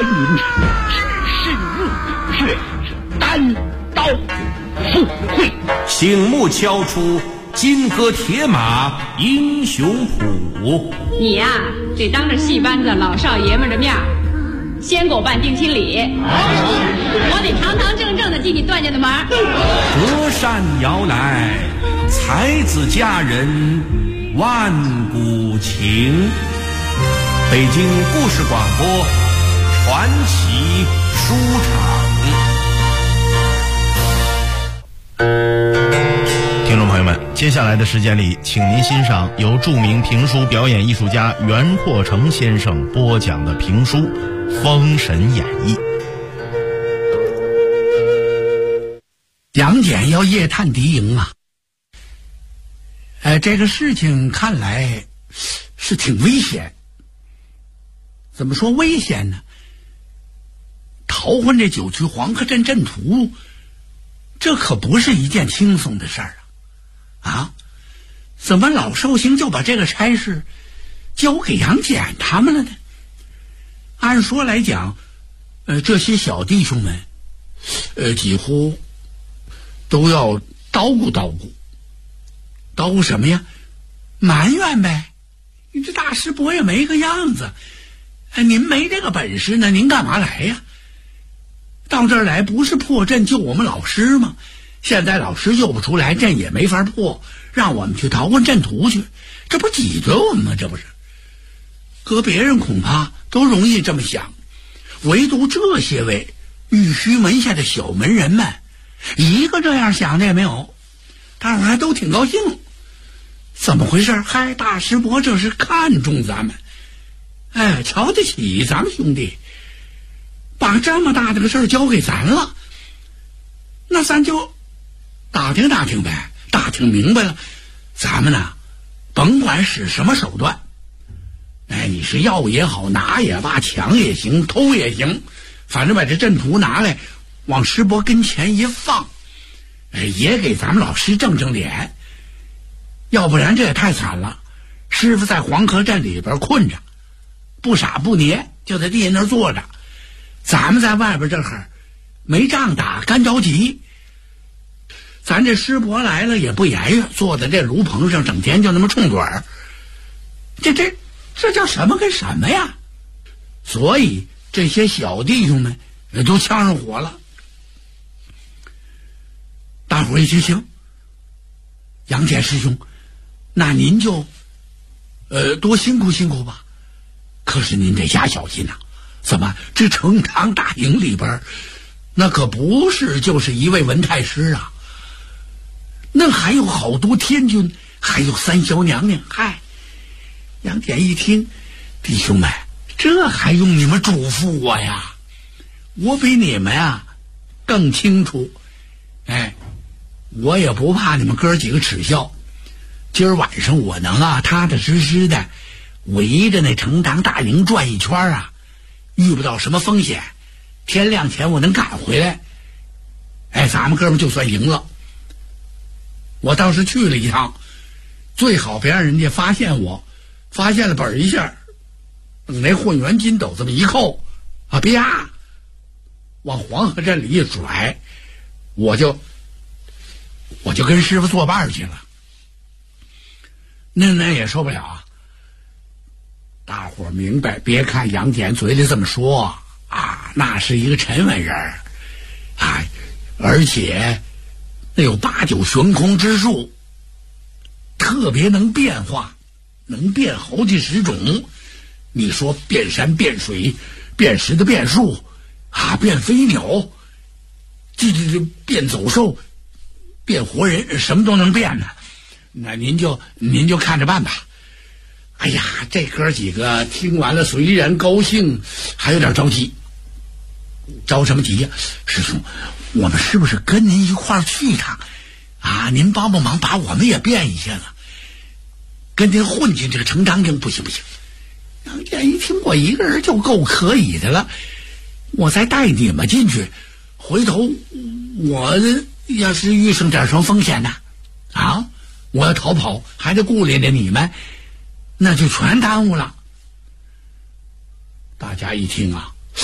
云只是日月，单刀赴会。 醒目敲出金戈铁马英雄谱。 你呀，得当着戏班子老少爷们的面先给我办定亲礼，我得堂堂正正的进你段家的门。 隔山摇来，才子佳人万古情。北京故事广播传奇书场。 听众朋友们，接下来的时间里，请您欣赏由著名评书表演艺术家袁阔成先生播讲的评书《封神演义》。 杨戬要夜探敌营啊！这个事情看来是挺危险。怎么说危险呢？逃回这九曲黄河镇阵图，这可不是一件轻松的事儿啊！怎么老寿星就把这个差事交给杨戬他们了呢？按说来讲，这些小弟兄们，几乎都要叨咕什么呀？埋怨呗！你这大师伯也没个样子，您没这个本事呢，您干嘛来呀？到这儿来不是破阵救我们老师吗？现在老师救不出来，阵也没法破，让我们去逃混阵图去，这不挤兑我们吗？这不是？搁别人恐怕都容易这么想，唯独这些位玉虚门下的小门人们，一个这样想的也没有。大伙还都挺高兴。怎么回事？嗨，大师伯这是看中咱们，瞧得起咱们兄弟，把这么大的个事儿交给咱了，那咱就打听打听呗，打听明白了，咱们呢，甭管使什么手段，你是要也好，拿也罢，抢也行，偷也行，反正把这阵图拿来，往师伯跟前一放，也给咱们老师正正脸。要不然这也太惨了，师傅在黄河镇里边困着，不傻不捏，就在地下那儿坐着，咱们在外边这会儿没仗打，干着急。咱这师伯来了也不言语，坐在这炉棚上，整天就那么冲嘴儿，这叫什么跟什么呀？所以这些小弟兄们都呛上火了。大伙一听行，杨戬师兄，那您就多辛苦辛苦吧。可是您得加小心呐！怎么这成堂大营里边，那可不是就是一位文太师啊，那还有好多天军，还有三小娘娘。嗨，杨戬一听，弟兄们，这还用你们嘱咐我呀？我比你们啊更清楚。我也不怕你们哥几个耻笑。今儿晚上我能踏踏实实的围着那成堂大营转一圈啊，遇不到什么风险，天亮前我能赶回来，咱们哥们就算赢了。我倒是去了一趟，最好别让人家发现我，发现了本一下，等那混元金斗这么一扣啪，往黄河镇里一甩，我就跟师傅作伴去了。那也受不了啊！大伙明白，别看杨戬嘴里这么说那是一个沉稳人而且那有8九悬空之术，特别能变化，能变好几十种。你说变山变水，变石头变树变飞鸟，这变走兽，变活人，什么都能变呢。那您就看着办吧。哎呀，这哥几个听完了虽然高兴，还有点着急。着什么急呀？师兄，我们是不是跟您一块儿去一趟您帮帮忙，把我们也变一下子，跟您混进这个成章营。不行，杨戬一听，我一个人就够可以的了，我再带你们进去，回头我要是遇上点什么风险呢我要逃跑，还得顾虑着你们，那就全耽误了。大家一听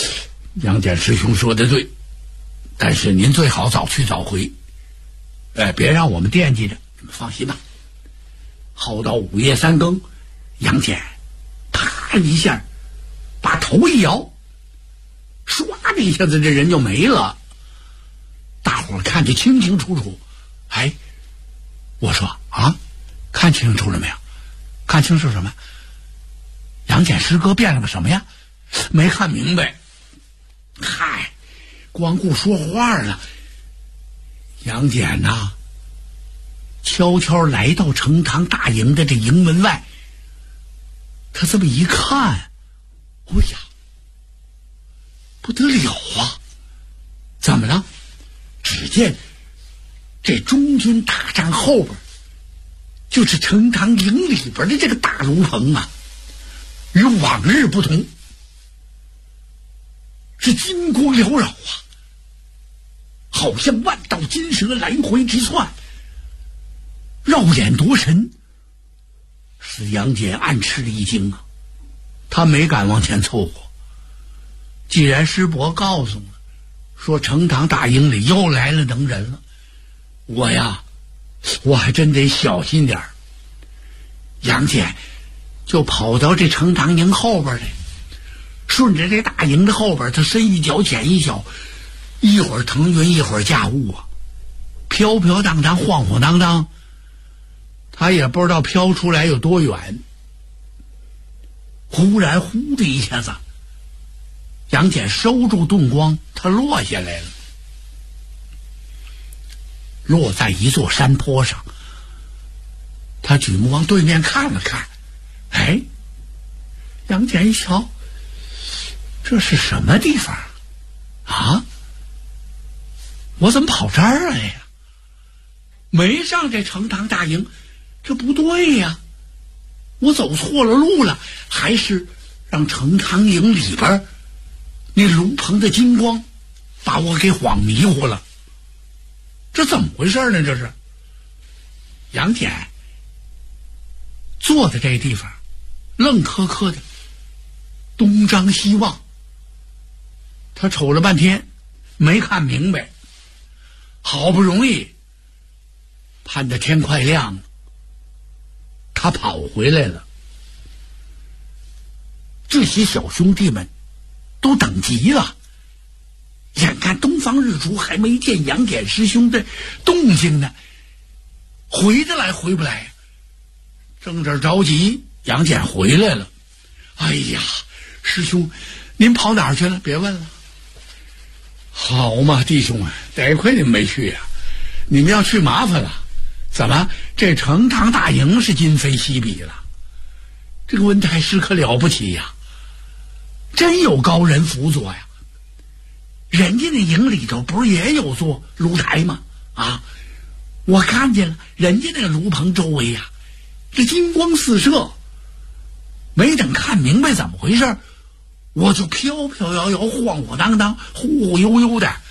杨戬师兄说的对，但是您最好早去早回，别让我们惦记着。你们放心吧。耗到午夜三更，杨戬啪一下把头一摇，唰的一下子这人就没了。大伙儿看得清清楚楚。哎，我说啊，看清楚了没有？看清楚什么？杨戬师哥变了个什么呀？没看明白。嗨，光顾说话了。杨戬呐，悄悄来到成堂大营的这营门外，他这么一看，哎呀，不得了啊！怎么了？只见这中军大帐后边，就是成堂营里边的这个大炉棚啊，与往日不同，是金光缭绕啊，好像万道金蛇来回直窜，绕眼夺神，使杨戬暗吃了一惊啊！他没敢往前凑合。既然师伯告诉我说成堂大营里又来了能人了，我还真得小心点儿。杨戬就跑到这成堂营后边来，顺着这大营的后边，他深一脚浅一脚，一会儿腾云一会儿驾雾啊，飘飘荡荡晃晃荡荡，他也不知道飘出来有多远。忽然呼的一下子，杨戬收住盾光，他落下来了，落在一座山坡上。他举目往对面看了看，哎，杨戬一瞧，这是什么地方啊？我怎么跑这儿来呀？没上这成堂大营，这不对呀，我走错了路了，还是让成堂营里边那炉棚的金光把我给晃迷糊了。这怎么回事呢？这是杨戬坐在这地方，愣磕磕的东张西望，他瞅了半天没看明白，好不容易盼着天快亮了，他跑回来了。这些小兄弟们都等急了，眼看东方日出还没见杨戬师兄的动静呢，回得来回不来，正这着急，杨戬回来了。哎呀，师兄您跑哪儿去了？别问了。好嘛，弟兄啊，得亏你们没去啊，你们要去麻烦了。怎么这成堂大营是今非昔比了？这个文太师可了不起呀，真有高人辅佐呀。人家那营里头不是也有座炉台吗？啊，我看见了，人家那个炉棚周围呀，这金光四射。没等看明白怎么回事，我就飘飘摇摇晃晃荡荡忽忽悠悠的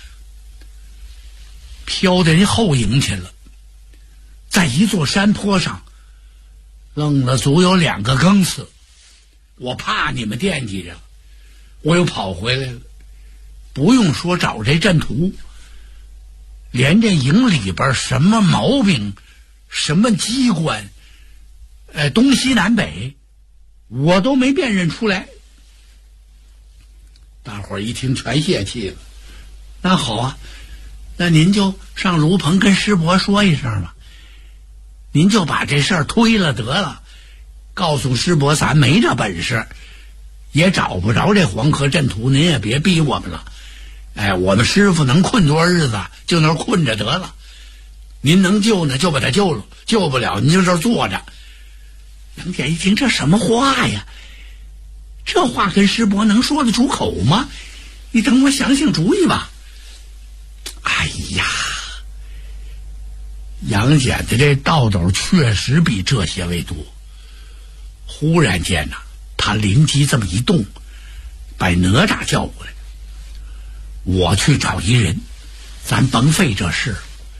飘到人后营去了。在一座山坡上愣了足有2个更次，我怕你们惦记着，我又跑回来了。不用说找这阵图，连这营里边什么毛病，什么机关，东西南北，我都没辨认出来。大伙儿一听全泄气了。那好啊，那您就上炉棚跟师伯说一声吧，您就把这事儿推了得了，告诉师伯咱没这本事，也找不着这黄河阵图，您也别逼我们了。我们师傅能困多少日子就那困着得了，您能救呢就把他救了，救不了您就这儿坐着。杨戬一听这什么话呀，这话跟师伯能说得出口吗？你等我想想主意吧。哎呀，杨戬的这道斗确实比这些为多。忽然间呐，他灵机这么一动，把哪吒叫过来，我去找一人，咱甭费这事，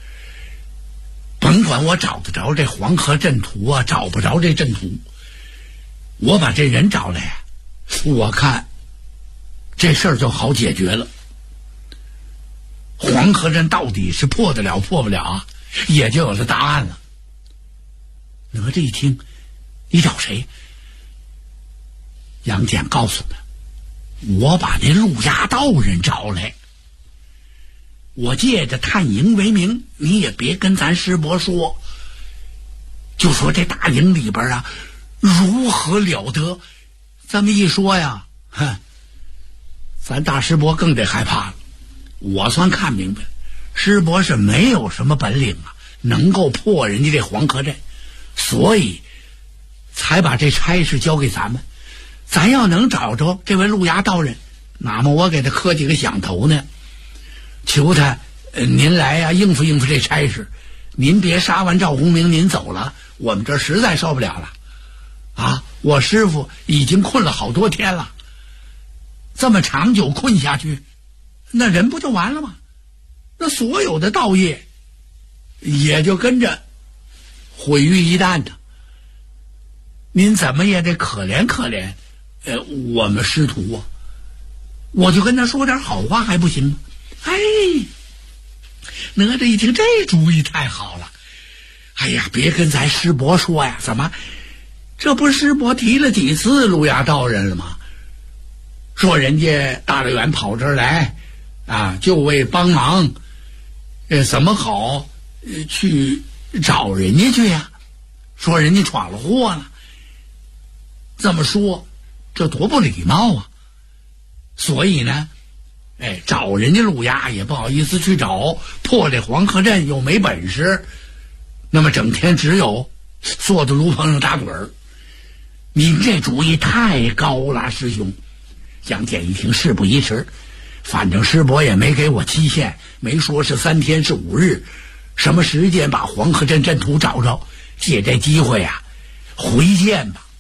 甭管我找得着这黄河阵图啊，找不着这阵图，我把这人找来，我看这事儿就好解决了。黄河镇到底是破得了破不了啊，也就有了答案了。哪吒一听，你找谁？杨戬告诉他，我把那陆衙道人找来，我借着探营为名，你也别跟咱师伯说，就说这大营里边啊如何了得。这么一说呀，咱大师伯更得害怕了。我算看明白了，师伯是没有什么本领啊，能够破人家这黄河镇，所以才把这差事交给咱们。咱要能找着这位陆衙道人，那么我给他磕几个响头呢，求他您来呀，应付应付这差事。您别杀完赵洪明您走了，我们这实在受不了了啊！我师傅已经困了好多天了，这么长久困下去，那人不就完了吗？那所有的道业也就跟着毁于一旦呢。您怎么也得可怜可怜我们师徒啊！我就跟他说点好话还不行吗？哎，哪吒一听这主意太好了，哎呀，别跟咱师伯说呀，怎么这不是师伯提了几次陆衙道人了吗？说人家大老远跑这儿来啊，就为帮忙，怎么好去找人家去呀？说人家闯了祸了，这么说这多不礼貌啊！所以呢，找人家陆衙也不好意思去找，破这黄河镇又没本事，那么整天只有坐在炉棚上打盹儿。您这主意太高了，师兄。杨戬一听，事不宜迟，反正师伯也没给我期限，没说是3天是5日，什么时间把黄河镇阵图找着，借这机会啊回见吧。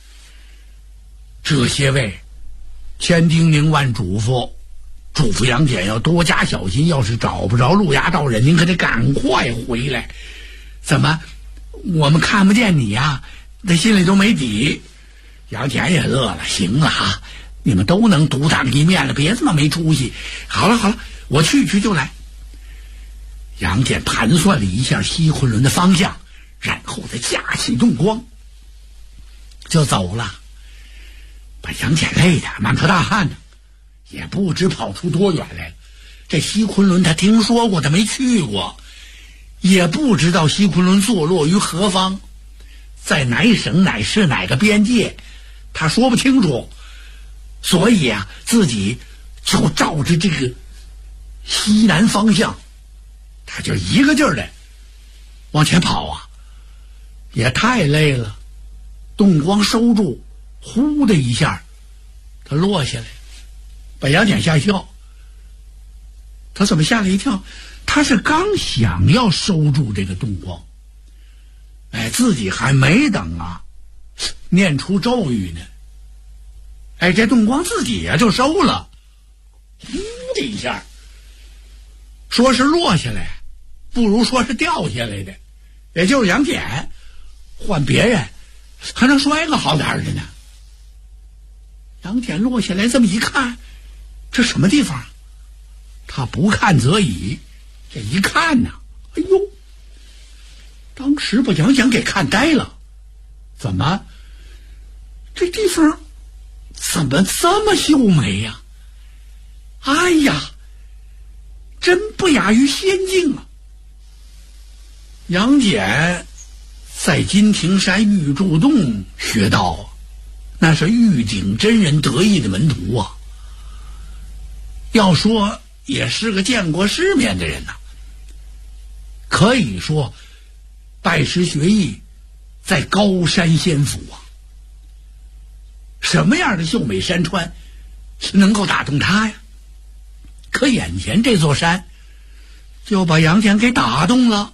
这些位千叮咛万嘱咐杨戬要多加小心，要是找不着陆衙道人，您可得赶快回来。怎么我们看不见你呀？那心里都没底。杨戬也乐了，行了啊，你们都能独当一面了，别这么没出息。好了，我去就来。杨戬盘算了一下西昆仑的方向，然后再架起洞光就走了。把杨戬累得满头大汗呢，也不知跑出多远来了。这西昆仑他听说过，他没去过，也不知道西昆仑坐落于何方，在哪省哪市哪个边界，他说不清楚。所以啊，自己就照着这个西南方向，他就一个劲儿的往前跑啊，也太累了。洞光收住，呼的一下他落下来，把杨戬吓一跳。他怎么吓了一跳？他是刚想要收住这个洞光，自己还没等念出咒语呢，这洞光自己就收了，呼的一下。说是落下来，不如说是掉下来的，也就是杨戬，换别人还能摔个好点的呢。杨戬落下来这么一看，这什么地方？他不看则已，这一看呢，哎呦，当时把杨戬给看呆了。怎么这地方怎么这么秀美呀？哎呀，真不亚于仙境啊！杨戬在金庭山玉柱洞学道，那是玉鼎真人得意的门徒啊。要说也是个见过世面的人呐，可以说拜师学艺在高山仙府啊。什么样的秀美山川能够打动他呀？可眼前这座山就把杨戬给打动了。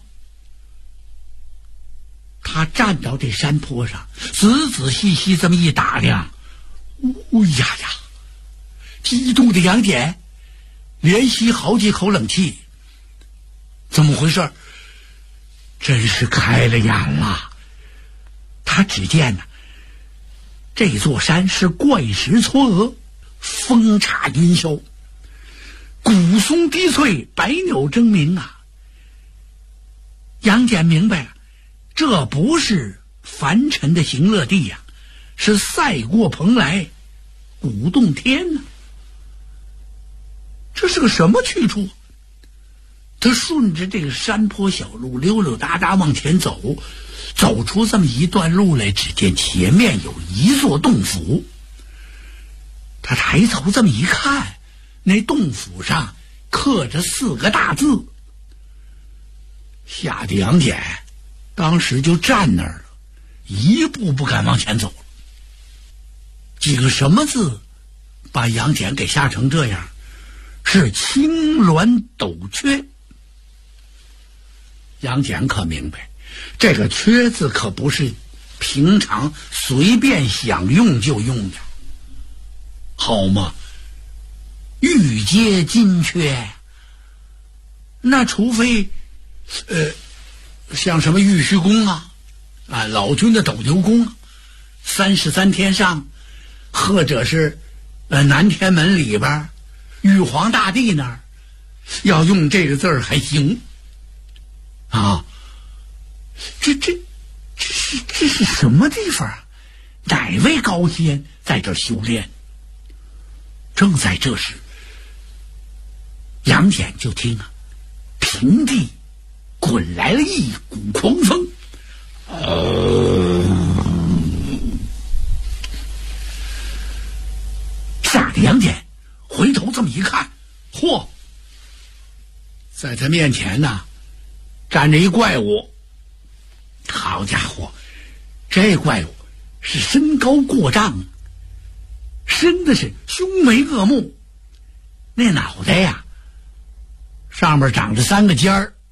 他站到这山坡上，仔仔细细这么一打量，呀呀，激动的杨戬连吸好几口冷气。怎么回事？真是开了眼了。他只见这座山是怪石嵯峨， 风插云霄，古松低翠，百鸟争鸣啊！杨戬明白，这不是凡尘的行乐地呀，是赛过蓬莱，鼓动天呢。这是个什么去处？他顺着这个山坡小路溜溜达达往前走，走出这么一段路来，只见前面有一座洞府。他抬头这么一看，那洞府上刻着4个大字，吓得杨戬当时就站那儿了，一步不敢往前走了。几个什么字把杨戬给吓成这样？是青鸾斗缺。杨戬可明白，这个缺字可不是平常随便想用就用的，好吗？玉阶金缺，那除非像什么玉虚宫啊，老君的斗牛宫啊，33天上，或者是南天门里边玉皇大帝那儿要用这个字儿还行啊。这是什么地方啊？哪位高仙在这修炼？正在这时，杨戬就听平地滚来了一股狂风，吓得杨戬回头这么一看，嚯，在他面前呢站着一怪物。好家伙，这怪物是身高过丈，生的是凶眉恶目，那脑袋呀上面长着3个尖儿，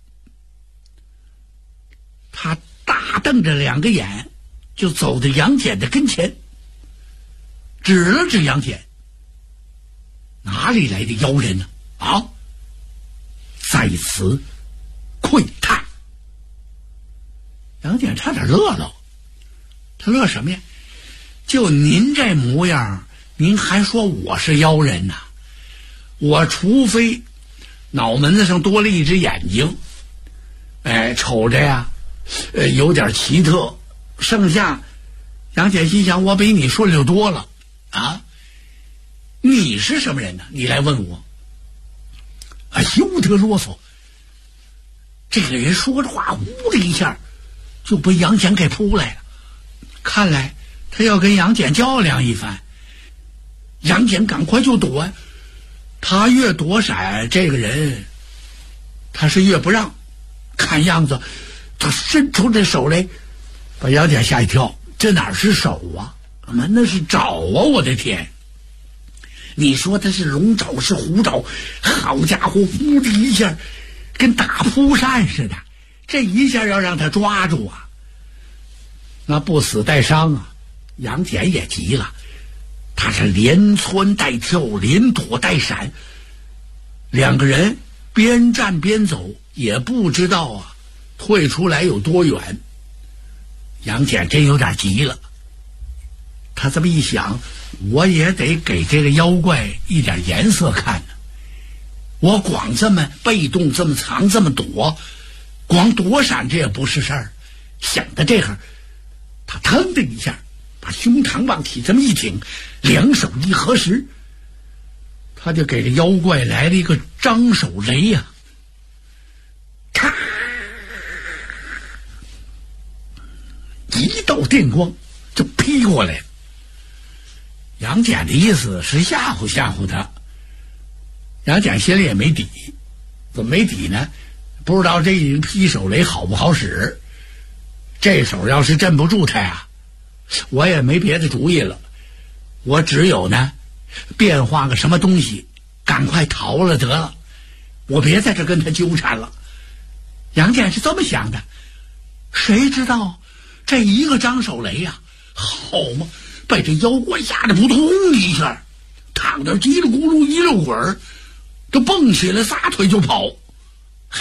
他大瞪着2个眼，就走到杨戬的跟前，指了指杨戬，哪里来的妖人呢？啊，在此窥探。杨戬差点乐了，他乐什么呀？就您这模样，您还说我是妖人呢？我除非脑门子上多了一只眼睛，瞅着呀有点奇特，剩下杨戬心想，我比你顺溜多了啊！你是什么人呢？你来问我休得啰嗦。这个人说着话，呜的一下就被杨戬给扑来了，看来他要跟杨戬较量一番。杨戬赶快就躲，他越躲闪，这个人他是越不让。看样子他伸出这手来，把杨戬吓一跳。这哪是手啊，那是爪啊！我的天，你说他是龙爪是虎爪，好家伙，呼的一下跟打扑扇似的，这一下要让他抓住啊，那不死带伤啊！杨戬也急了，他是连窜带跳，连躲带闪，2个人边战边走，也不知道啊退出来有多远。杨戬真有点急了，他这么一想，我也得给这个妖怪一点颜色看呢。我光这么被动，这么藏，这么躲，光躲闪这也不是事儿。想到这会儿，他腾的一下把胸膛往起这么一挺，2手一合十，他就给这妖怪来了一个张手雷呀！咔，一道电光就劈过来了。杨戬的意思是吓唬吓唬他，杨戬心里也没底。怎么没底呢？不知道这一劈手雷好不好使。这手要是镇不住他呀，我也没别的主意了，我只有呢变化个什么东西，赶快逃了得了，我别在这跟他纠缠了。杨戬是这么想的，谁知道这一个张手雷呀，好嘛，被这妖怪吓得扑通一下，躺着叽里咕噜一溜滚儿，就蹦起来撒腿就跑。嘿，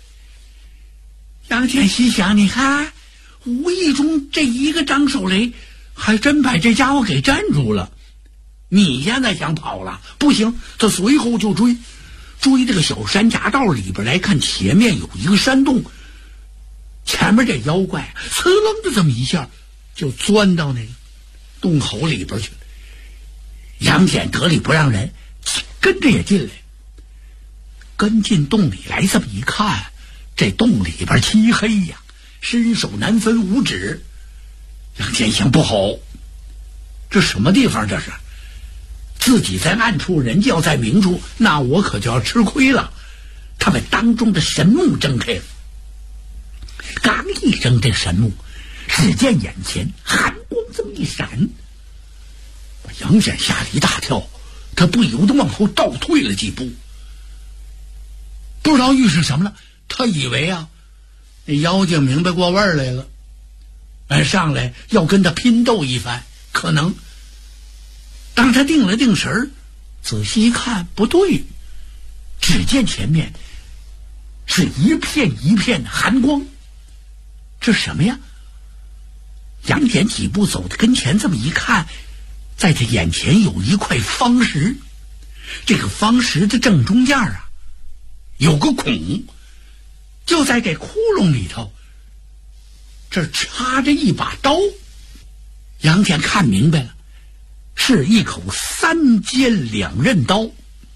杨戬心想，你看无意中这一个张手雷还真把这家伙给镇住了。 你现在想跑了不行，他随后就追这个小山夹道里边来看，前面有一个山洞，前面这妖怪呲楞的这么一下就钻到那个洞口里边去了。杨戬得理不让人，跟着也进来，跟进洞里来，这么一看，这洞里边漆黑呀，伸手难分五指。杨戬想，不好，这什么地方这是？自己在暗处，人家要在明处，那我可就要吃亏了。他把当中的神目睁开了，刚一睁这神目，只见眼前寒光这么一闪，把杨戬吓了一大跳，他不由得往后倒退了几步。不知道遇上什么了，他以为啊，那妖精明白过味儿来了，上来要跟他拼斗一番，可能。当他定了定神儿，仔细一看，不对，只见前面是一片一片的寒光。这什么呀？杨戬几步走到跟前，这么一看，在他眼前有一块方石，这个方石的正中间啊，有个孔，就在这窟窿里头，这插着一把刀。杨戬看明白了，是一口3尖2刃刀。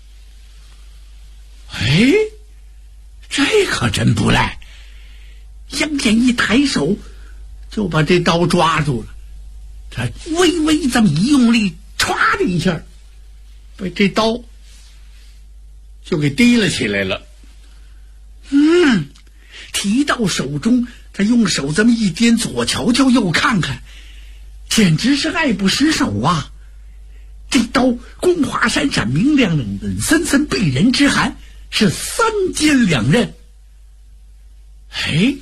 哎，这可真不赖。杨戬一抬手就把这刀抓住了，他微微这么一用力，歘的一下把这刀就给提了起来了。提到手中，他用手这么一掂，左瞧瞧右看看，简直是爱不释手啊。这刀光华闪闪，明亮亮，冷森森，被人之寒，是3尖2刃。哎，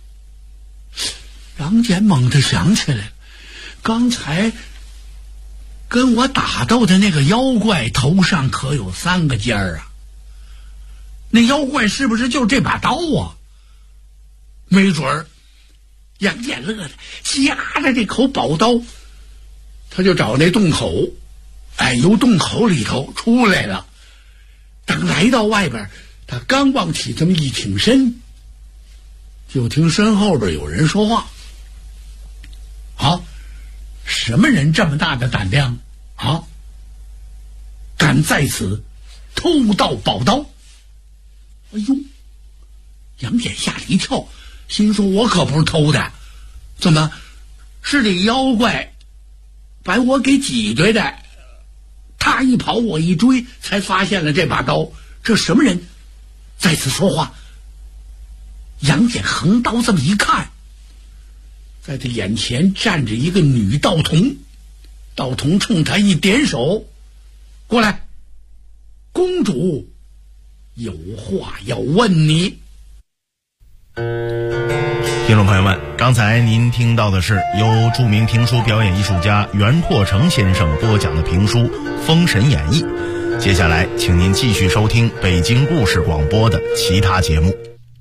杨戬猛地想起来了，刚才跟我打斗的那个妖怪头上可有3个尖儿啊，那妖怪是不是就是这把刀啊？没准儿。杨戬乐的夹着这口宝刀，他就找那洞口，由洞口里头出来了。等来到外边，他刚往起这么一挺身，就听身后边有人说话。什么人这么大的胆量啊？敢在此偷盗宝刀？哎呦！杨戬吓了一跳，心说我可不是偷的，怎么是这妖怪把我给挤兑的？他一跑我一追，才发现了这把刀。这什么人在此说话？杨戬横刀这么一看，在他眼前站着一个女道童，道童冲他一点手，过来，公主有话要问你。 听众朋友们，刚才您听到的是由著名评书表演艺术家袁阔成先生播讲的评书《封神演义》。接下来请您继续收听北京故事广播的其他节目。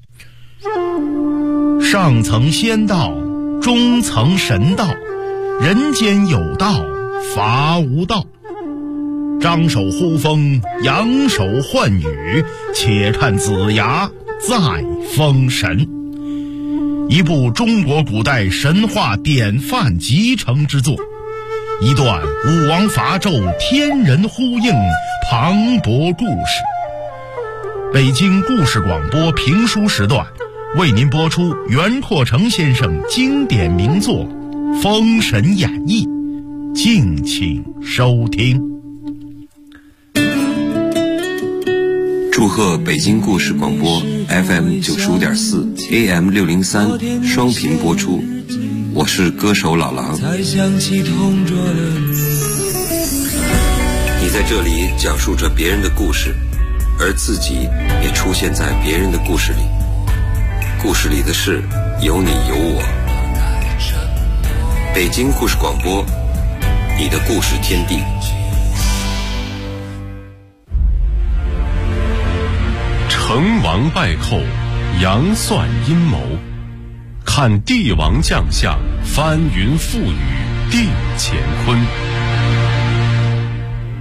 上层仙道，中层神道，人间有道，法无道。张手呼风，扬手唤雨，且看子牙在封神。一部中国古代神话典范集成之作，一段武王伐纣天人呼应磅礴故事。北京故事广播评书时段为您播出袁阔成先生经典名作《封神演义》，敬请收听。 祝贺北京故事广播 FM 95.4 AM 603双频播出，我是歌手老狼。你在这里讲述着别人的故事，而自己也出现在别人的故事里，故事里的事有你有我。北京故事广播，你的故事天地。 成王败寇，杨算阴谋，看帝王将相，翻云覆雨定乾坤。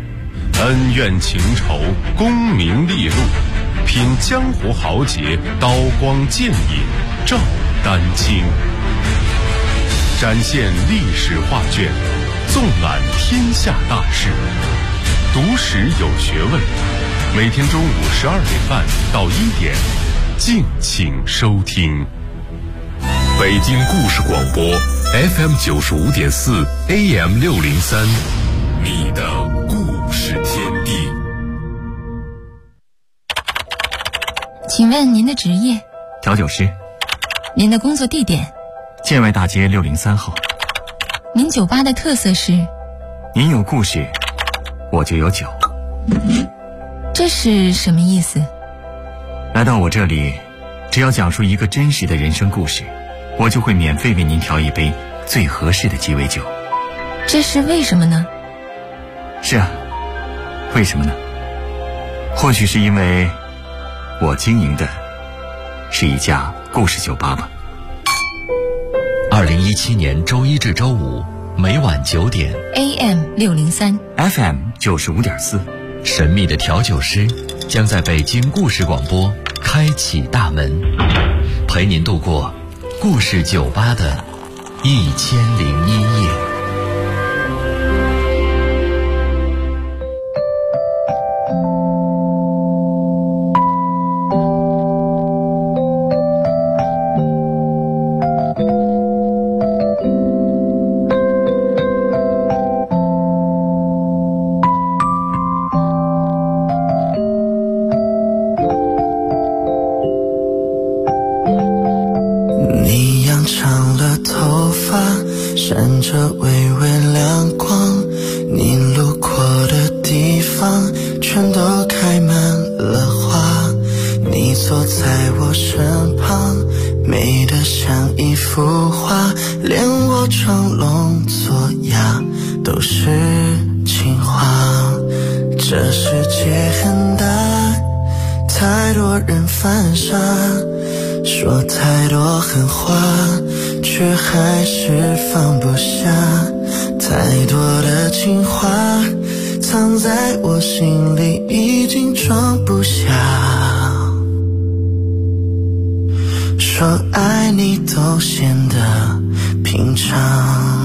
恩怨情仇，功名利禄，品江湖豪杰，刀光剑影，照丹青。展现历史画卷，纵览天下大事，读史有学问。每天中午12点半到1点，敬请收听。 北京故事广播 FM 95.4 AM 603，你的故事天地。 请问您的职业？ 调酒师。 您的工作地点？ 建外大街603号。 您酒吧的特色是？ 您有故事，我就有酒。 这是什么意思？ 来到我这里，只要讲述一个真实的人生故事，我就会免费为您调一杯最合适的鸡尾酒。 这是为什么呢？ 是啊，为什么呢？或许是因为我经营的是一家故事酒吧吧。 2017年周一至周五每晚9点 AM 603 FM 95.4， 神秘的调酒师将在北京故事广播开启大门，陪您度过故事酒吧的1001夜。 说太多狠话，却还是放不下，太多的情话藏在我心里，已经装不下。说爱你都显得平常。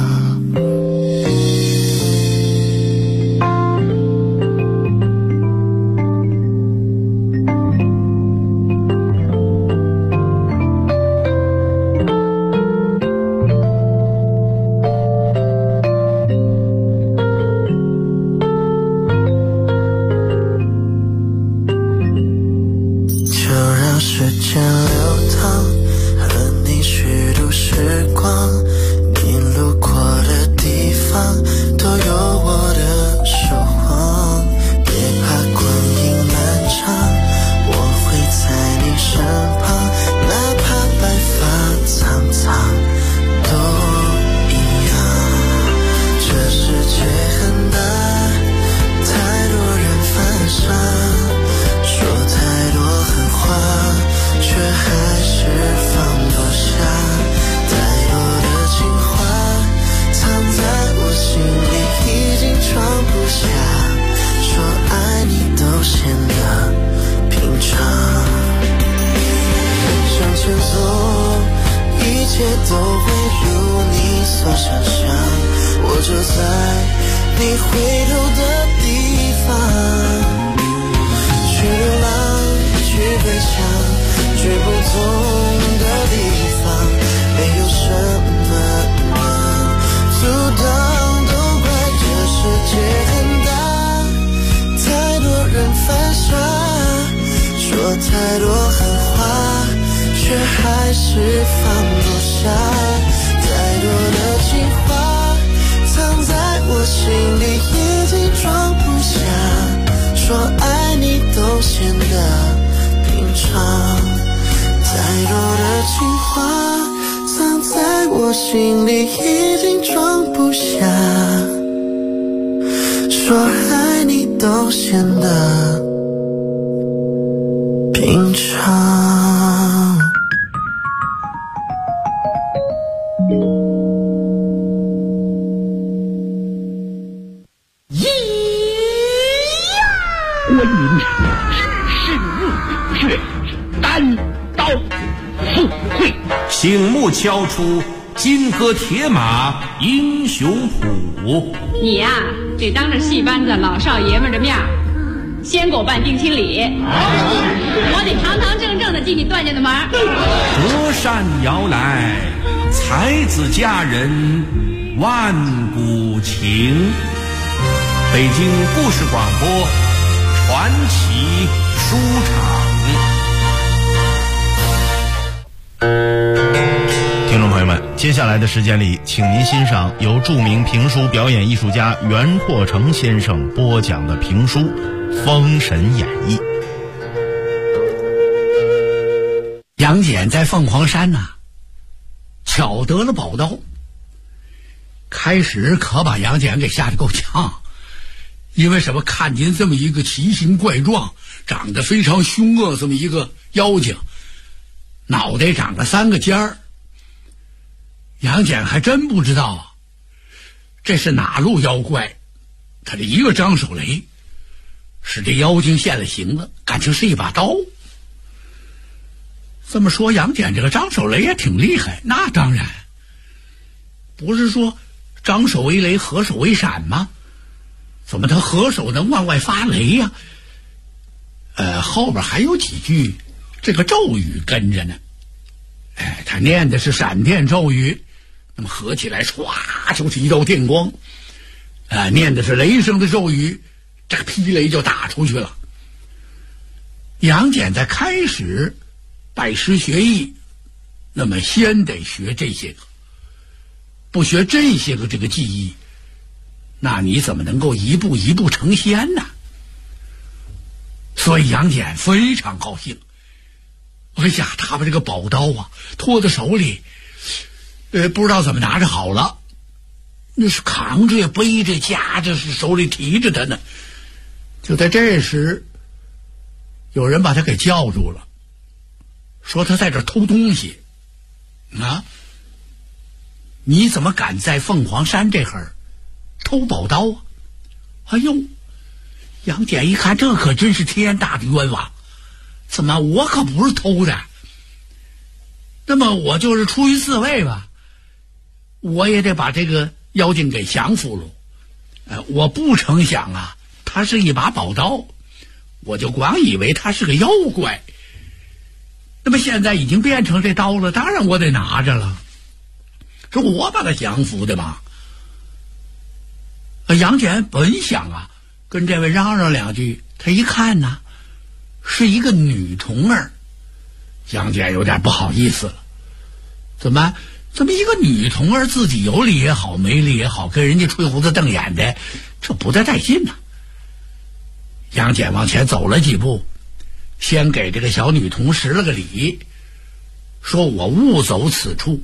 太多狠话，却还是放不下，太多的情话藏在我心里，已经装不下。说爱你都显得平常，太多的情话藏在我心里，已经装不下。说爱你都显得平常。 醒目敲出金戈铁马英雄谱。 你呀，得当着戏班子老少爷们的面先给我办定亲礼，我得堂堂正正的进你段家的门。 隔山遥来，才子佳人万古情。北京故事广播传奇书场。 听众朋友们，接下来的时间里，请您欣赏由著名评书表演艺术家袁阔成先生播讲的评书《封神演义》。 杨戬在凤凰山巧得了宝刀，开始可把杨戬给吓得够呛。因为什么？看见这么一个奇形怪状、长得非常凶恶这么一个妖精，脑袋长了3个尖儿。杨戬还真不知道这是哪路妖怪，他的一个张手雷使这妖精现了形了，感情是一把刀。这么说，杨戬这个张手雷也挺厉害。那当然，不是说张手为雷，合手为闪吗？怎么他合手能往外发雷呀？后边还有几句这个咒语跟着呢。他念的是闪电咒语，那么合起来唰就是一道电光。念的是雷声的咒语，这个霹雷就打出去了。杨戬在开始拜师学艺，那么先得学这些个，不学这些个这个技艺，那你怎么能够一步一步成仙呢？所以杨戬非常高兴。哎呀，他把这个宝刀托在手里，不知道怎么拿着好了，那是扛着呀、背着、夹着，是手里提着的呢。就在这时，有人把他给叫住了，说他在这偷东西你怎么敢在凤凰山这会儿偷宝刀啊？哎呦，杨戬一看，这可真是天大的冤枉！怎么我可不是偷的？那么我就是出于自卫吧，我也得把这个妖精给降服了。我不成想他是一把宝刀，我就光以为他是个妖怪。那么现在已经变成这刀了，当然我得拿着了。是我把他降服的嘛。杨戬本想跟这位嚷嚷两句，他一看是一个女童儿，杨戬有点不好意思了。怎么一个女童儿自己有理也好，没理也好，跟人家吹胡子瞪眼的，这不太带劲杨戬往前走了几步，先给这个小女童施了个礼，说我误走此处，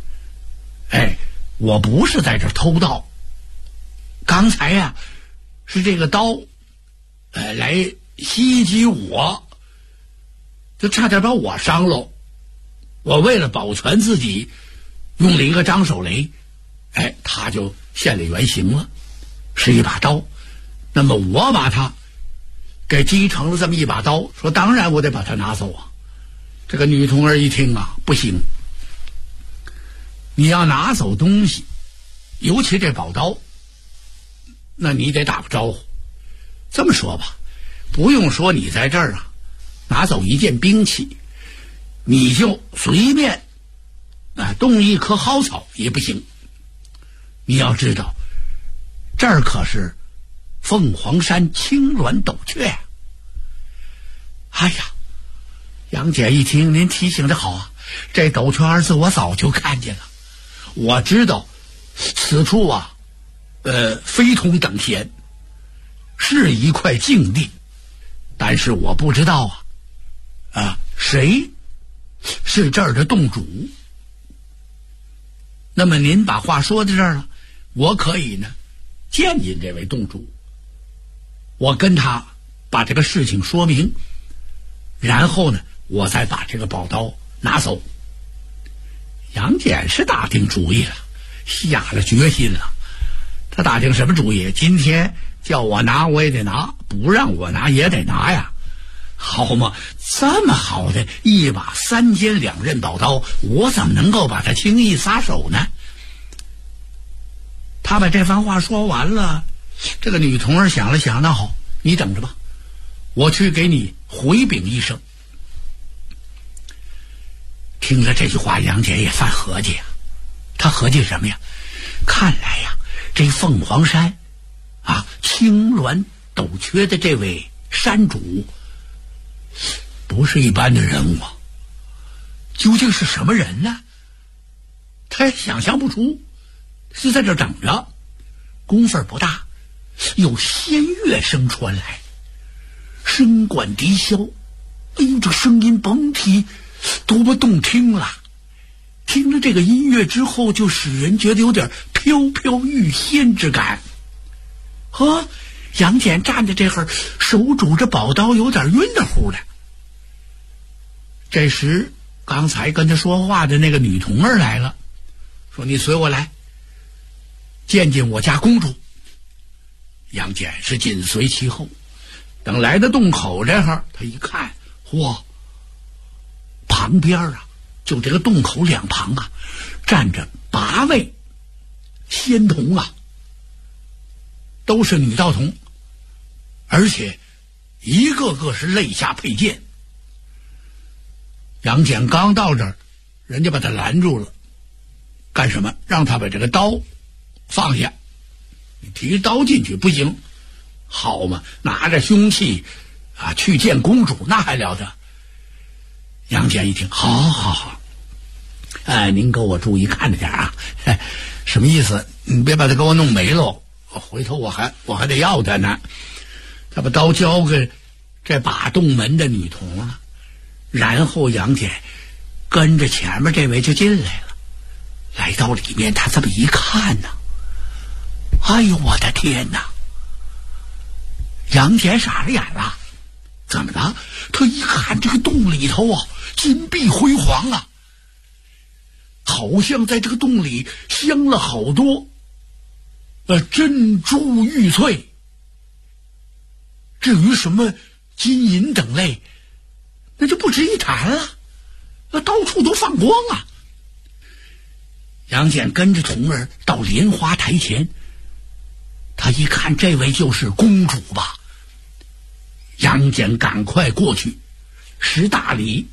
我不是在这偷盗，刚才是这个刀来袭击我，就差点把我伤了。我为了保全自己，用了一个张手雷，他就现了原形了，是一把刀。那么我把他给击成了这么一把刀，说当然我得把它拿走这个女童儿一听不行，你要拿走东西，尤其这宝刀，那你得打个招呼。这么说吧，不用说你在这儿拿走一件兵器，你就随便动一棵蒿草也不行。你要知道，这儿可是凤凰山青鸾斗雀。哎呀，杨戬一听您提醒的好这斗雀二字我早就看见了，我知道此处非同等闲，是一块净地，但是我不知道谁是这儿的洞主。那么您把话说到这儿了，我可以见见这位洞主，我跟他把这个事情说明，然后我再把这个宝刀拿走。杨戬是打定主意了，下了决心了。他打定什么主意？今天叫我拿我也得拿，不让我拿也得拿呀。 好嘛，这么好的一把3尖2刃宝刀，我怎么能够把它轻易撒手呢？他把这番话说完了，这个女童儿想了想，那好，你等着吧，我去给你回禀一声。听了这句话，杨戬也犯合计啊。他合计什么呀？看来呀，这凤凰山啊，青鸾斗缺的这位山主不是一般的人物啊。究竟是什么人呢？他也想象不出，是在这等着。功夫不大，有仙乐声传来，声管笛箫，哎呦，这声音甭提多么动听了。听了这个音乐之后，就使人觉得有点飘飘欲仙之感。杨戬站在这会儿，手拄着宝刀，有点晕的乎的。这时刚才跟他说话的那个女童儿来了，说你随我来见见我家公主。杨戬是紧随其后，等来到洞口这会儿，他一看，嚯，旁边啊，就这个洞口两旁啊，站着8位仙童啊，都是女道童，而且一个个是肋下佩剑。杨戬刚到这儿，人家把他拦住了，干什么？让他把这个刀放下，你提刀进去不行。好嘛，拿着凶器啊去见公主，那还了得。杨戬一听，好，您给我注意看着点啊，什么意思？你别把他给我弄没了，回头我还得要他呢。他把刀交给这把洞门的女童了，然后杨戬跟着前面这位就进来了。来到里面，他这么一看呢，哎呦我的天哪！杨戬傻了眼了，怎么了？他一看这个洞里头啊，金碧辉煌啊，好像在这个洞里镶了好多珍珠玉翠。至于什么金银等类，那就不值一谈了，那到处都放光啊。杨戬跟着童儿到莲花台前，他一看这位就是公主吧，杨戬赶快过去识大礼。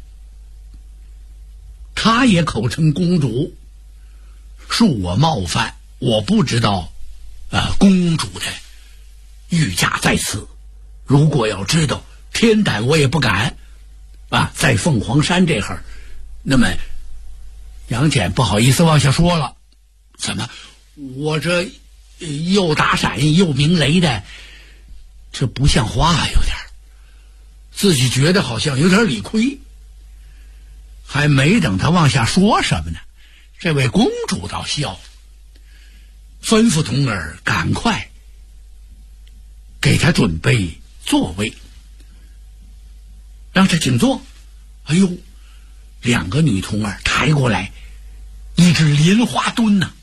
他也口称公主，恕我冒犯，我不知道公主的御驾在此，如果要知道，天胆我也不敢啊，在凤凰山这会儿。那么杨戬不好意思往下说了，怎么我这又打闪又鸣雷的，这不像话，有点自己觉得好像有点理亏。还没等他往下说什么呢，这位公主倒笑，吩咐童儿赶快给他准备座位，让他请坐。哎呦，2个女童儿抬过来一只莲花墩呐，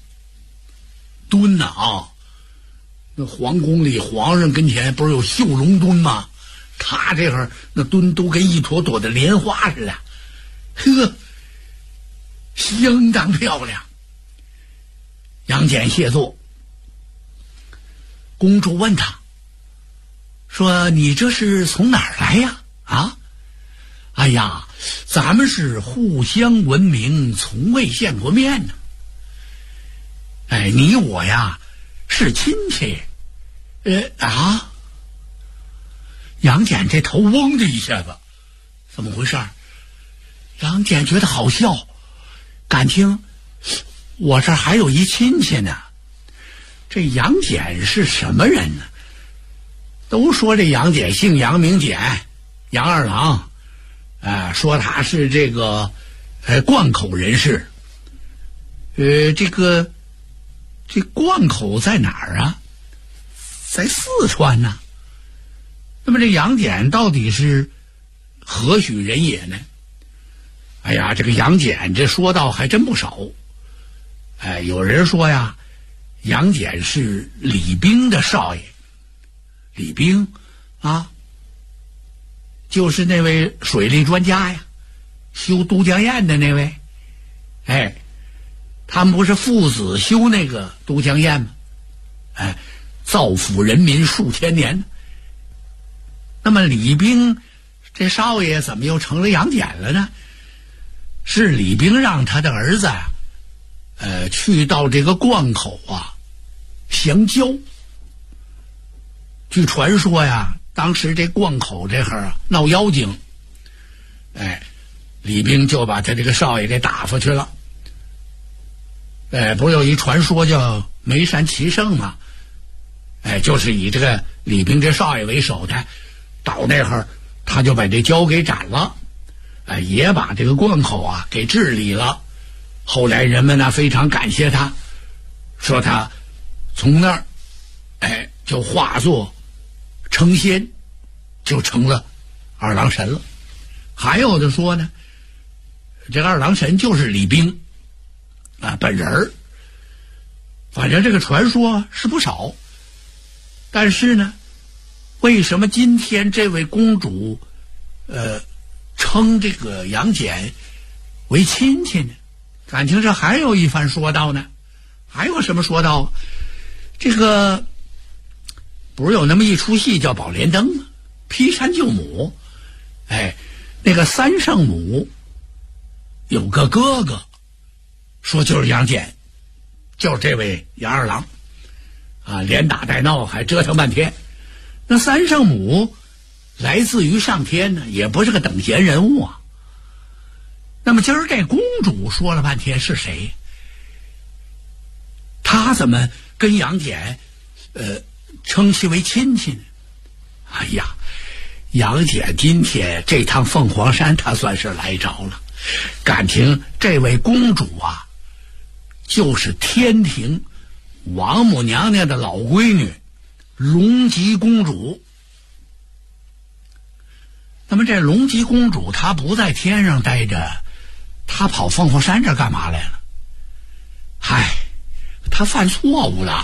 那皇宫里皇上跟前不是有绣龙墩吗？他这会儿那墩都跟一朵朵的莲花似的，相当漂亮。杨戬谢座，公主问他说：“你这是从哪儿来呀？”啊，哎呀，咱们是互相闻名，从未见过面呢。你我呀是亲戚。杨戬这头嗡的一下子，怎么回事？杨戬觉得好笑，感情我这还有一亲戚呢。这杨戬是什么人呢？都说这杨戬姓杨名戬，杨二郎，说他是这个灌口人士。这灌口在哪儿啊？在四川呢。那么这杨戬到底是何许人也呢？哎呀，这个杨戬这说道还真不少。有人说呀，杨戬是李冰的少爷。李冰啊， 就是那位水利专家呀，修都江堰的那位。哎，他们不是父子修那个都江堰吗？哎，造福人民数千年。那么李冰这少爷怎么又成了杨戬了呢？是李冰让他的儿子啊，去到这个灌口啊降交。据传说呀，当时这灌口这会儿闹妖精，哎，李冰就把他这个少爷给打发去了。不是有一传说叫梅山齐胜吗？就是以这个李冰这少爷为首的，到那会儿他就把这交给斩了，也把这个灌口啊给治理了。后来人们呢非常感谢他，说他从那儿就化作成仙，就成了二郎神了。还有的说呢，这个二郎神就是李冰本人儿。反正这个传说是不少，但是呢，为什么今天这位公主称这个杨戬为亲戚呢？感情这还有一番说道呢。还有什么说道？这个不是有那么一出戏叫《宝莲灯》吗？劈山救母，那个三圣母有个哥哥，说就是杨戬，就是这位杨二郎啊，连打带闹还折腾半天。那三圣母来自于上天呢，也不是个等闲人物啊。那么今儿这公主说了半天是谁？她怎么跟杨戬称其为亲戚呢？哎呀，杨戬今天这趟凤凰山他算是来着了。感情这位公主啊，就是天庭王母娘娘的老闺女龙吉公主。那么这龙吉公主她不在天上待着，她跑凤凰山这干嘛来了？嗨，她犯错误了。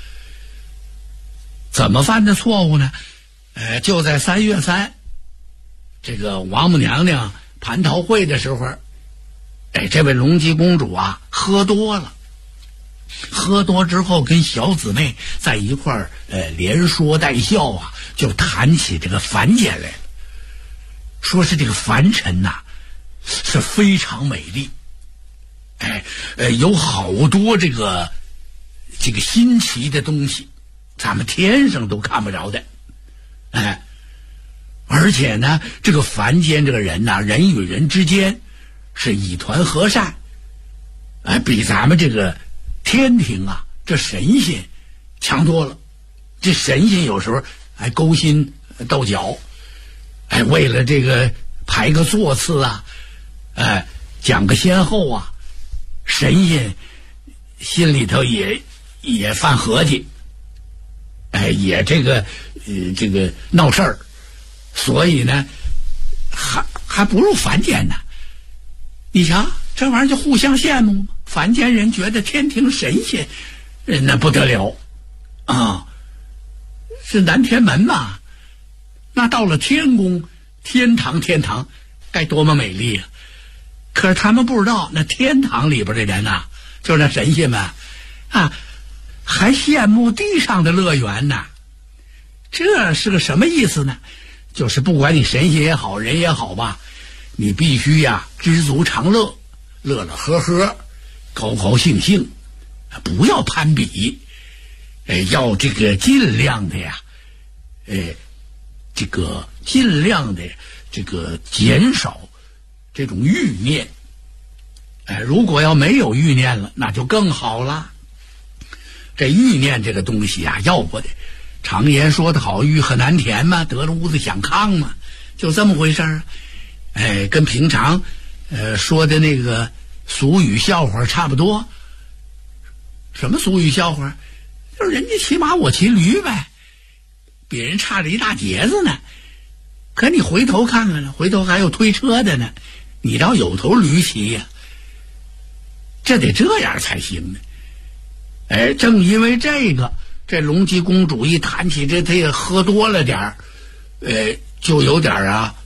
怎么犯的错误呢？就在3月3，这个王母娘娘蟠桃会的时候，这位龙吉公主啊喝多了，喝多之后跟小姊妹在一块儿连说带笑啊，就谈起这个凡间来了。说是这个凡尘呐是非常美丽，有好多这个新奇的东西，咱们天上都看不着的。而且呢，这个凡间这个人呐，人与人之间是一团和善，比咱们这个天庭啊这神仙强多了。这神仙有时候还勾心斗角，为了这个排个座次啊，讲个先后啊，神仙心里头也犯合计，也这个闹事儿。所以呢，还不如凡间呢。你瞧，这玩意儿就互相羡慕嘛。凡间人觉得天庭神仙那不得了啊，是南天门嘛。那到了天宫、天堂该多么美丽啊！可是他们不知道，那天堂里边的人呐，就是那神仙们啊，还羡慕地上的乐园呢。这是个什么意思呢？就是不管你神仙也好，人也好吧，你必须呀知足常乐，乐乐呵呵，高高兴兴，不要攀比，要这个尽量的呀，尽量的减少这种欲念。如果要没有欲念了，那就更好了。这欲念这个东西啊，要不得。常言说得好，欲壑难填嘛，得了屋子想炕嘛，就这么回事儿。跟平常说的那个俗语笑话差不多。什么俗语笑话？就是人家骑马我骑驴呗，比人差着一大截子呢。可你回头看看呢，回头还有推车的呢，你倒有头驴骑呀，这得这样才行呢。正因为这龙吉公主一谈起这，她也喝多了点儿，就有点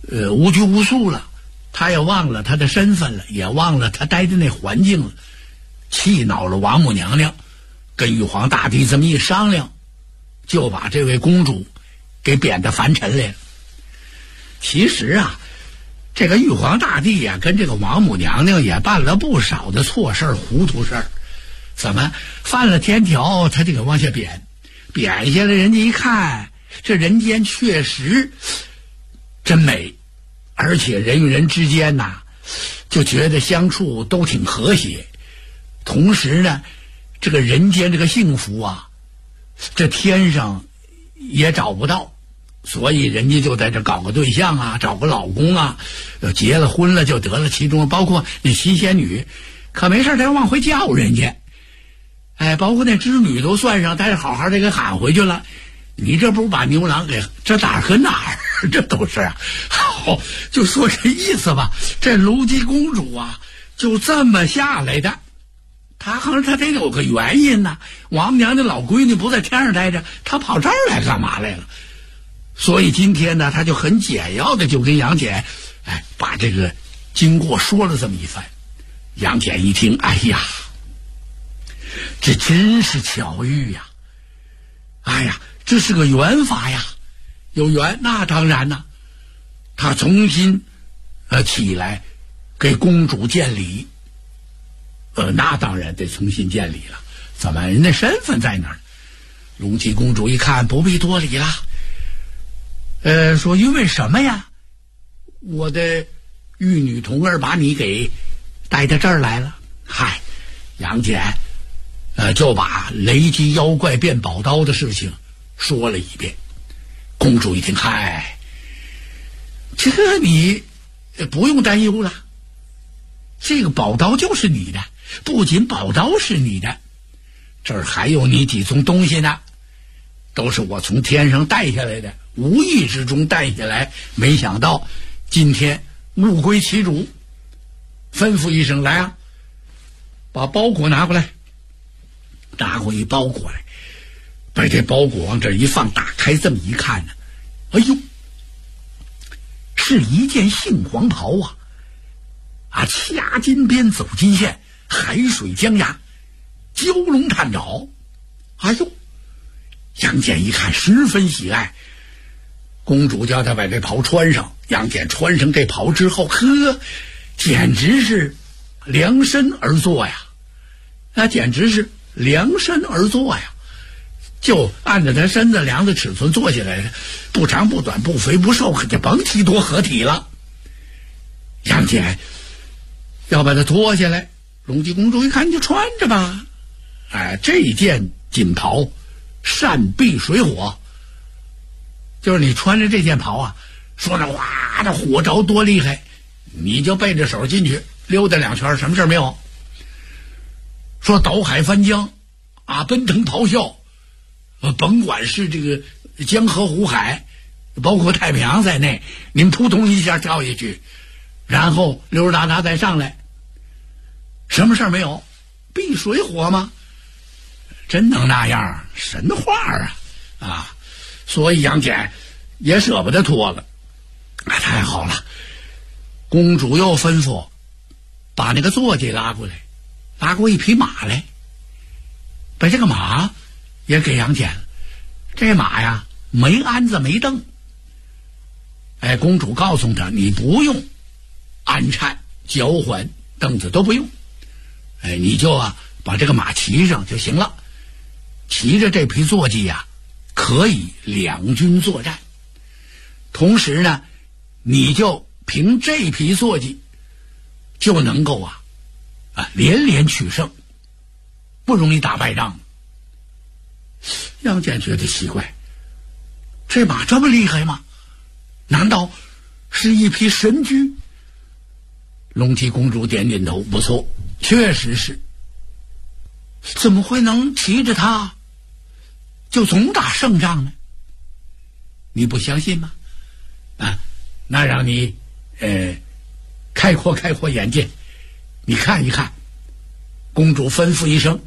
无拘无束了，他也忘了他的身份了，也忘了他待的那环境了，气恼了王母娘娘，跟玉皇大帝这么一商量，就把这位公主给贬到凡尘来了。其实啊，这个玉皇大帝呀，跟这个王母娘娘也办了不少的错事儿、糊涂事儿。怎么犯了天条，他就给往下贬，贬下来，人家一看，这人间确实真美，而且人与人之间呐，就觉得相处都挺和谐。同时呢，这个人间这个幸福啊，这天上也找不到，所以人家就在这搞个对象啊，找个老公啊，结了婚了就得了。其中包括那七仙女，可没事再往回叫人家，包括那织女都算上，但是好好的给喊回去了。你这不是把牛郎给这哪儿和哪儿，这都是啊。好，就说这意思吧。这卢姬公主啊，就这么下来的。她好像她得有个原因呢。王母娘娘老闺女不在天上待着，她跑这儿来干嘛来了？所以今天呢，她就很简要的就跟杨戬，把这个经过说了这么一番。杨戬一听，哎呀，这真是巧遇呀！哎呀，这是个缘法呀，有缘那当然呐。他重新起来给公主见礼，那当然得重新见礼了。怎么人家身份在哪儿？隆琪公主一看不必多礼了，说因为什么呀？我的玉女童儿把你给带到这儿来了。嗨，杨戬就把雷击妖怪变宝刀的事情说了一遍。公主一听，嗨，这个你不用担忧了，这个宝刀就是你的，不仅宝刀是你的，这儿还有你几宗东西呢，都是我从天上带下来的，无意之中带下来，没想到今天物归其主。吩咐一声，来啊，把包裹拿过来。拿过一包裹来，把这包裹往这一放，打开这么一看呢，哎呦，是一件杏黄袍啊，掐金边走金线，海水江崖，蛟龙探爪。哎呦，杨戬一看十分喜爱，公主叫他把这袍穿上。杨戬穿上这袍之后，呵，简直是量身而作呀，那简直是量身而作呀，就按照他身子量的尺寸做下来的，不长不短，不肥不瘦，可就甭提多合体了。杨戬要把它脱下来，隆琪公主一看，你就穿着吧。这件锦袍善避水火，就是你穿着这件袍啊，说那哇，这火着多厉害，你就背着手进去溜达两圈，什么事没有。说倒海翻江啊，奔腾咆哮，甭管是这个江河湖海，包括太平洋在内，您扑通一下跳下去，然后溜溜达达再上来，什么事没有？避水火吗？真能那样？神话啊！所以杨戬也舍不得脱了。太好了，公主又吩咐把那个坐骑拉过来，拉过一匹马来，把这个马也给杨戬了。这马呀，没鞍子没蹬。公主告诉他，你不用鞍颤、脚环、凳子都不用，你就把这个马骑上就行了。骑着这匹坐骑呀，可以两军作战。同时呢，你就凭这匹坐骑就能够连连取胜，不容易打败仗。杨戬觉得奇怪，这马这么厉害吗？难道是一匹神驹？隆琪公主点点头，不错，确实是。怎么会能骑着它就总打胜仗呢？你不相信吗？那让你开阔开阔眼界，你看一看。公主吩咐一声，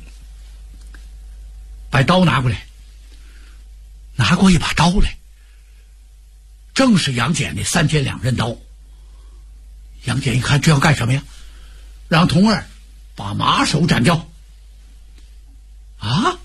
把刀拿过来。拿过一把刀来， 正是杨戬的3尖2刃刀。杨戬一看这要干什么呀？让童儿把马首斩掉。啊！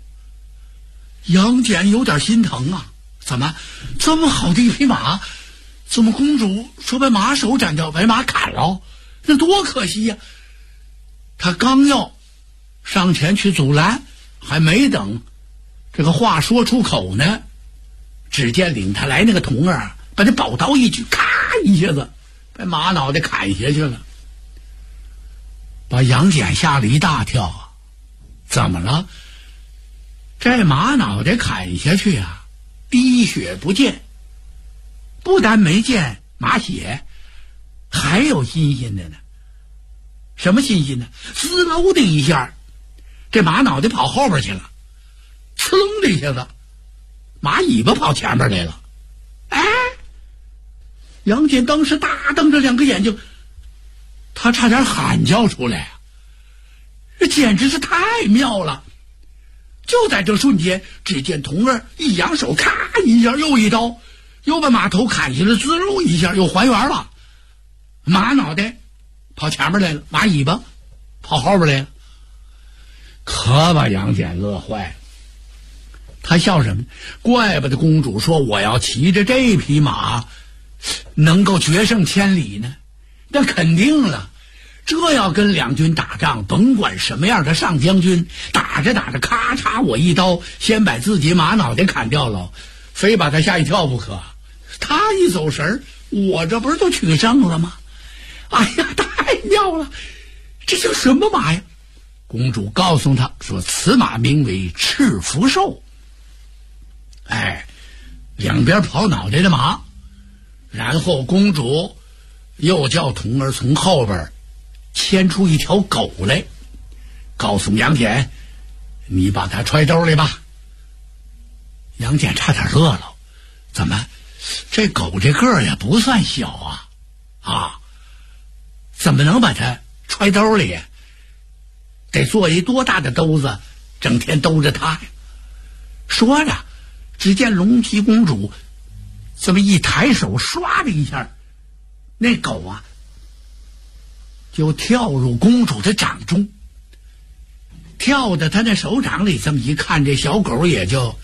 杨戬有点心疼啊，怎么这么好的一匹马，怎么公主说把马首斩掉，把马砍了，那多可惜呀！他刚要上前去阻拦，还没等这个话说出口呢，只见领他来那个童儿把这宝刀一举，咔一下子把马脑袋砍下去了，把杨戬吓了一大跳啊！怎么了？这马脑袋砍下去啊，滴血不见，不但没见马血，还有新鲜的呢。什么新鲜呢？滋溜的一下，这马脑袋跑后边去了，呲楞的一下子，马尾巴跑前面来了。哎，杨戬当时大瞪着2个眼睛，他差点喊叫出来啊！这简直是太妙了！就在这瞬间，只见童儿一扬手，咔一下又一刀，又把马头砍下来，滋溜一下又还原了，马脑袋跑前面来了，马尾巴跑后边来了，可把杨戬乐坏了。他笑什么？怪不得公主说我要骑着这匹马能够决胜千里呢。那肯定了，这要跟两军打仗，甭管什么样的上将军，打着打着咔嚓我一刀，先把自己马脑袋砍掉了，非把他吓一跳不可。他一走神，我这不是就取胜了吗？哎呀，太妙了！这叫什么马呀？公主告诉他说，此马名为赤福寿。哎，两边跑脑袋的马。然后公主又叫童儿从后边牵出一条狗来，告诉杨戬，你把它揣兜里吧。杨戬差点乐了，怎么这狗这个儿也不算小啊，怎么能把它揣兜里？得做一多大的兜子，整天兜着它呀？说着，只见龙姬公主这么一抬手，唰的一下，那狗啊就跳入公主的掌中，跳到她那手掌里，这么一看，这小狗也就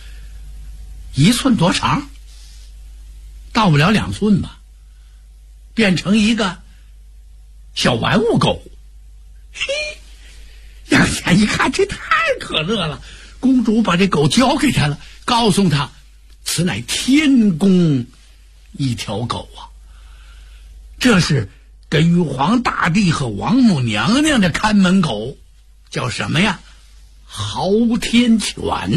1寸多长，到不了2寸吧，变成一个小玩物狗。嘿，杨戬一看，这太可乐了。公主把这狗交给他了，告诉他，此乃天宫一条狗啊，这是给玉皇大帝和王母娘娘的看门狗，叫什么呀？昊天犬。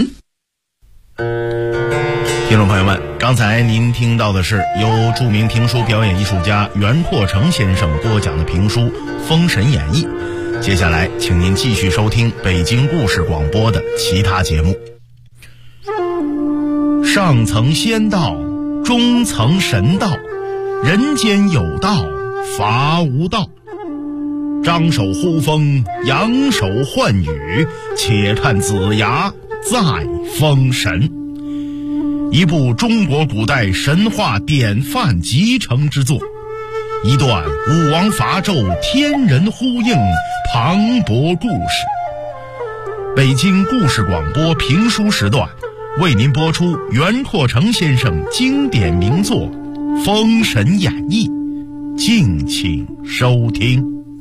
听众朋友们，刚才您听到的是由著名评书表演艺术家袁阔成先生播讲的评书《封神演义》。接下来请您继续收听北京故事广播的其他节目。上层仙道，中层神道，人间有道，伐无道。张手呼风，扬手唤雨，且看子牙在封神。一部中国古代神话典范集成之作，一段武王伐纣天人呼应磅礴故事。北京故事广播评书时段为您播出袁阔成先生经典名作《封神演义》，敬请收听。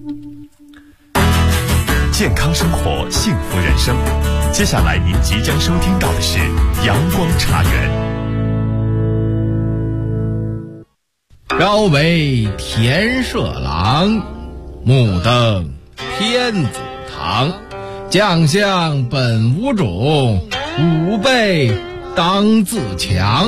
健康生活，幸福人生。接下来您即将收听到的是阳光茶园。 朝为田舍郎，暮登天子堂。将相本无种，吾辈当自强。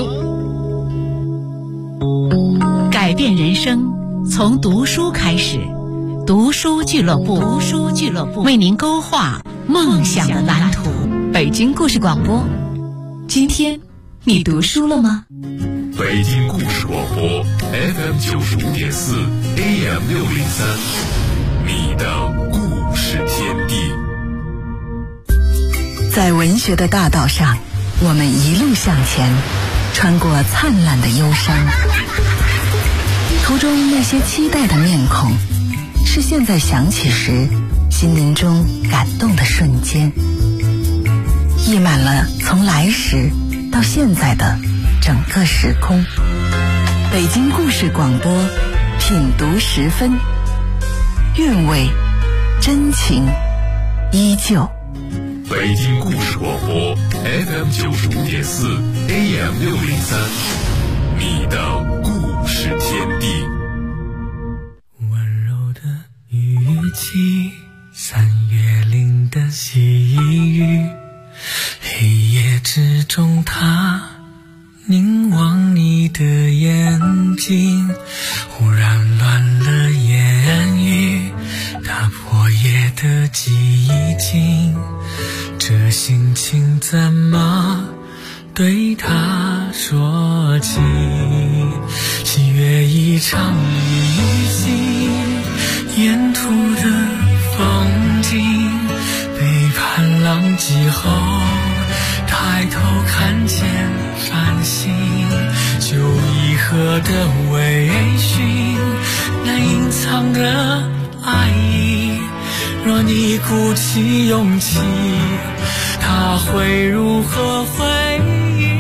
改变人生从读书开始，读书俱乐部为您勾画梦想的蓝图。 北京故事广播，今天你读书了吗？ 北京故事广播 FM95.4 AM603， 你的故事天地。 在文学的大道上，我们一路向前， 穿过灿烂的忧伤。途中那些期待的面孔，是现在想起时心灵中感动的瞬间，溢满了从来时到现在的整个时空。北京故事广播，品读10分，韵味真情依旧。 北京故事广播 FM 95.4 AM 603，你的故事天地。 温柔的语气，三月里的细雨，黑夜之中他凝望你的眼睛，忽然乱了言语，打破夜的寂静，这心情怎么对他说起？喜悦一场旅行，沿途的风景，背叛浪迹后抬头看见繁星，就一河的微醺，难隐藏的爱意，若你鼓起勇气，他会如何回应？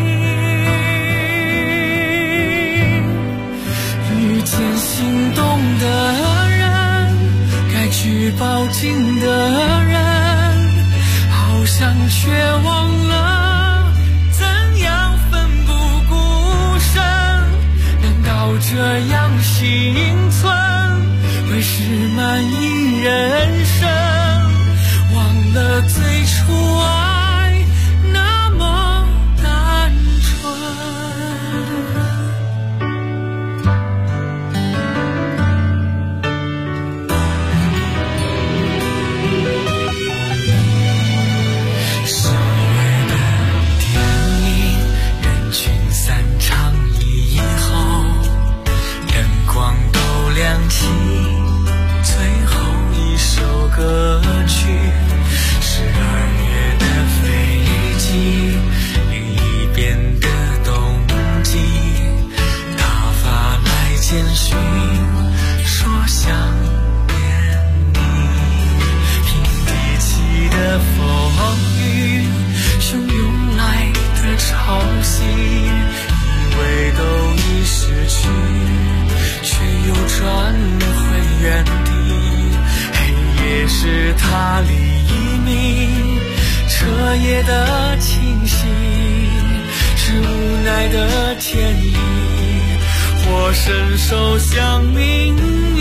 遇见心动的人，该去抱紧的人，好像却忘了怎样奋不顾身。难道这样幸存会是满意人生？忘了最初爱那么单纯。10月的电影，人群散场以后，灯光都亮起，最后一首歌曲是2月的飞机，另一边的冬季，他发来简讯说想念你，平地起的风雨，汹涌来的潮汐，以为都已失去，却又转回原地。黑夜是他黎明，彻夜的清醒，是无奈的天意，或伸手向命运。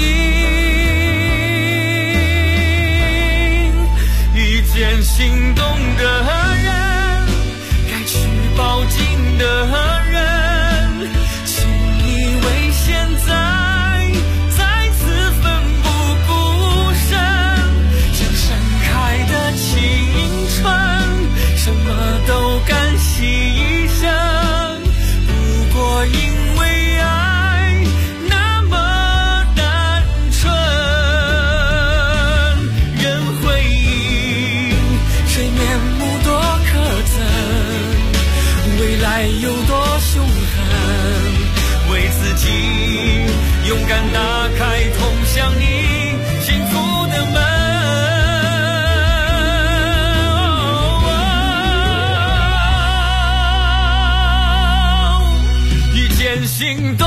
遇见心动的人，该去抱紧的人，请你为现在再次奋不顾身。像盛开的青春，什么都敢牺牲，不过因为爱那么单纯。人回应，谁面目多可憎，未来有多凶狠，为自己勇敢打开通向你幸福的门。遇见心动